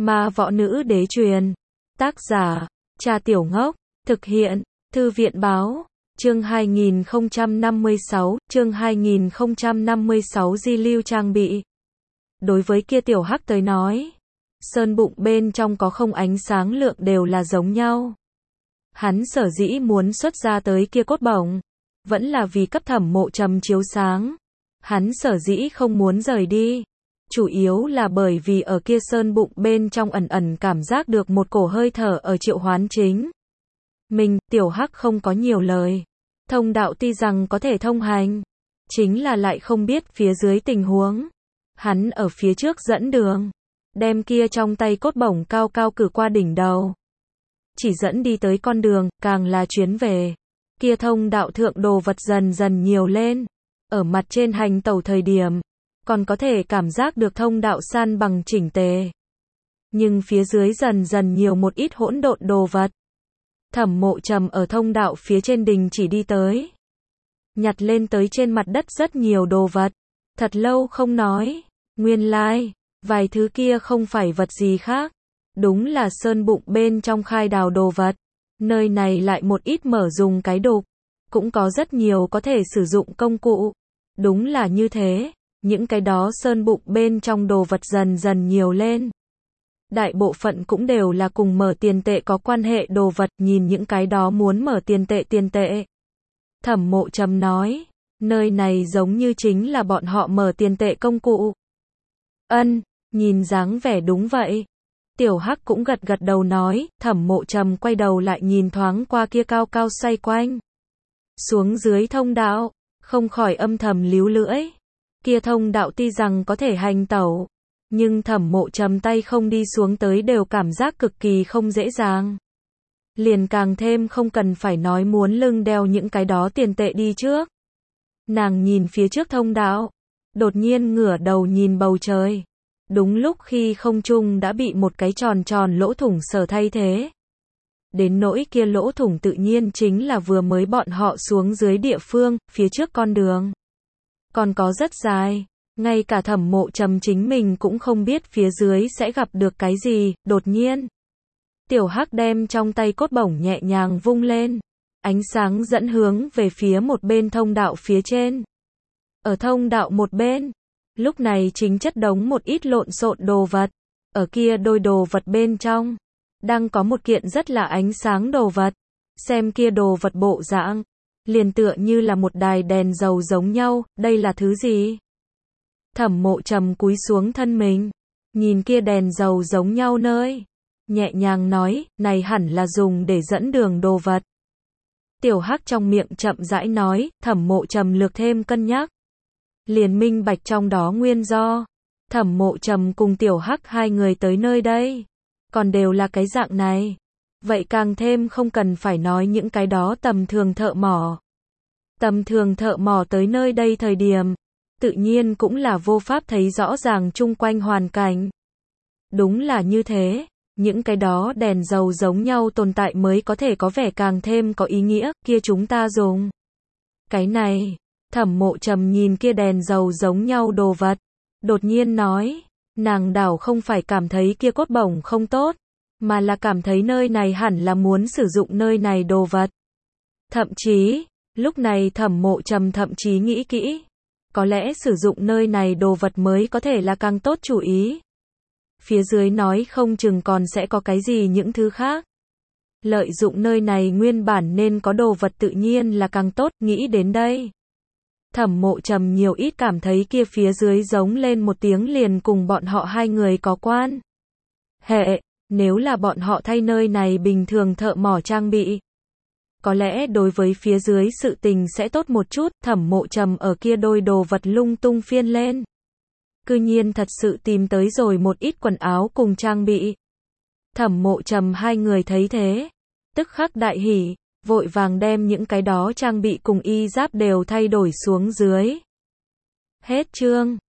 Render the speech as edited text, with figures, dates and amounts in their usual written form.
Ma Võ Nữ Đế truyền. Tác giả, Cha Tiểu Ngốc. Thực hiện, Thư viện Báo. Chương 2056, di lưu trang bị. Đối với kia Tiểu Hắc tới nói, sơn bụng bên trong có không ánh sáng lượng đều là giống nhau. Hắn sở dĩ muốn xuất ra tới kia cốt bổng, vẫn là vì cấp Thẩm Mộ Trầm chiếu sáng. Hắn sở dĩ không muốn rời đi, chủ yếu là bởi vì ở kia sơn bụng bên trong ẩn ẩn cảm giác được một cổ hơi thở ở triệu hoán chính. Tiểu Hắc không có nhiều lời. Thông đạo tuy rằng có thể thông hành, chính là lại không biết phía dưới tình huống. Hắn ở phía trước dẫn đường, đem kia trong tay cốt bổng cao cao cử qua đỉnh đầu. Chỉ dẫn đi tới con đường, càng là chuyến về. Kia thông đạo thượng đồ vật dần dần nhiều lên. Ở mặt trên hành tẩu thời điểm, còn có thể cảm giác được thông đạo san bằng chỉnh tề. Nhưng phía dưới dần dần nhiều một ít hỗn độn đồ vật. Thẩm Mộ Trầm ở thông đạo phía trên đình chỉ đi tới. Nhặt lên tới trên mặt đất rất nhiều đồ vật. Thật lâu không nói. Nguyên lai, vài thứ kia không phải vật gì khác. Đúng là sơn bụng bên trong khai đào đồ vật. Nơi này lại một ít mở dùng cái đục. Cũng có rất nhiều có thể sử dụng công cụ. Đúng là như thế. Những cái đó sơn bụng bên trong đồ vật dần dần nhiều lên. Đại bộ phận cũng đều là cùng mở tiền tệ có quan hệ đồ vật, nhìn những cái đó muốn mở tiền tệ. Thẩm Mộ Trầm nói, nơi này giống như chính là bọn họ mở tiền tệ công cụ. Nhìn dáng vẻ đúng vậy. Tiểu Hắc cũng gật gật đầu nói, Thẩm Mộ Trầm quay đầu lại nhìn thoáng qua kia cao cao xoay quanh. Xuống dưới thông đạo, không khỏi âm thầm líu lưỡi. Kia thông đạo tuy rằng có thể hành tẩu, nhưng Thẩm Mộ Trầm tay không đi xuống tới đều cảm giác cực kỳ không dễ dàng. Liền càng thêm không cần phải nói muốn lưng đeo những cái đó tiền tệ đi trước. Nàng nhìn phía trước thông đạo, đột nhiên ngửa đầu nhìn bầu trời. Đúng lúc khi không trung đã bị một cái tròn tròn lỗ thủng sở thay thế. Đến nỗi kia lỗ thủng tự nhiên chính là vừa mới bọn họ xuống dưới địa phương, phía trước con đường. Còn có rất dài. Ngay cả Thẩm Mộ Trầm chính mình cũng không biết phía dưới sẽ gặp được cái gì. Đột nhiên, Tiểu Hắc đem trong tay cốt bổng nhẹ nhàng vung lên. Ánh sáng dẫn hướng về phía một bên thông đạo phía trên. Ở thông đạo một bên, lúc này chính chất đống một ít lộn xộn đồ vật. Ở kia đôi đồ vật bên trong, đang có một kiện rất là ánh sáng đồ vật. Xem kia đồ vật bộ dạng, liền tựa như là một đài đèn dầu giống nhau. Đây là thứ gì? Thẩm Mộ Trầm cúi xuống thân mình, nhìn kia đèn dầu giống nhau nơi, nhẹ nhàng nói, này hẳn là dùng để dẫn đường đồ vật. Tiểu Hắc trong miệng chậm rãi nói, Thẩm Mộ Trầm lược thêm cân nhắc, liền minh bạch trong đó nguyên do. Thẩm Mộ Trầm cùng Tiểu Hắc hai người tới nơi đây, còn đều là cái dạng này, vậy càng thêm không cần phải nói những cái đó tầm thường thợ mỏ. Tầm thường thợ mỏ tới nơi đây thời điểm, tự nhiên cũng là vô pháp thấy rõ ràng chung quanh hoàn cảnh. Đúng là như thế, những cái đó đèn dầu giống nhau tồn tại mới có thể có vẻ càng thêm có ý nghĩa, kia chúng ta dùng. Cái này, Thẩm Mộ Trầm nhìn kia đèn dầu giống nhau đồ vật, đột nhiên nói, nàng đảo không phải cảm thấy kia cốt bổng không tốt, mà là cảm thấy nơi này hẳn là muốn sử dụng nơi này đồ vật. Thậm chí, lúc này Thẩm Mộ Trầm thậm chí nghĩ kỹ. Có lẽ sử dụng nơi này đồ vật mới có thể là càng tốt chủ ý. Phía dưới nói không chừng còn sẽ có cái gì những thứ khác. Lợi dụng nơi này nguyên bản nên có đồ vật tự nhiên là càng tốt, nghĩ đến đây. Thẩm Mộ Trầm nhiều ít cảm thấy kia phía dưới giống lên một tiếng liền cùng bọn họ hai người có quan hệ, nếu là bọn họ thay nơi này bình thường thợ mỏ trang bị. Có lẽ đối với phía dưới sự tình sẽ tốt một chút. Thẩm Mộ Trầm ở kia đôi đồ vật lung tung phiên lên. Cư nhiên thật sự tìm tới rồi một ít quần áo cùng trang bị. Thẩm Mộ Trầm hai người thấy thế, tức khắc đại hỉ, vội vàng đem những cái đó trang bị cùng y giáp đều thay đổi xuống dưới. Hết chương.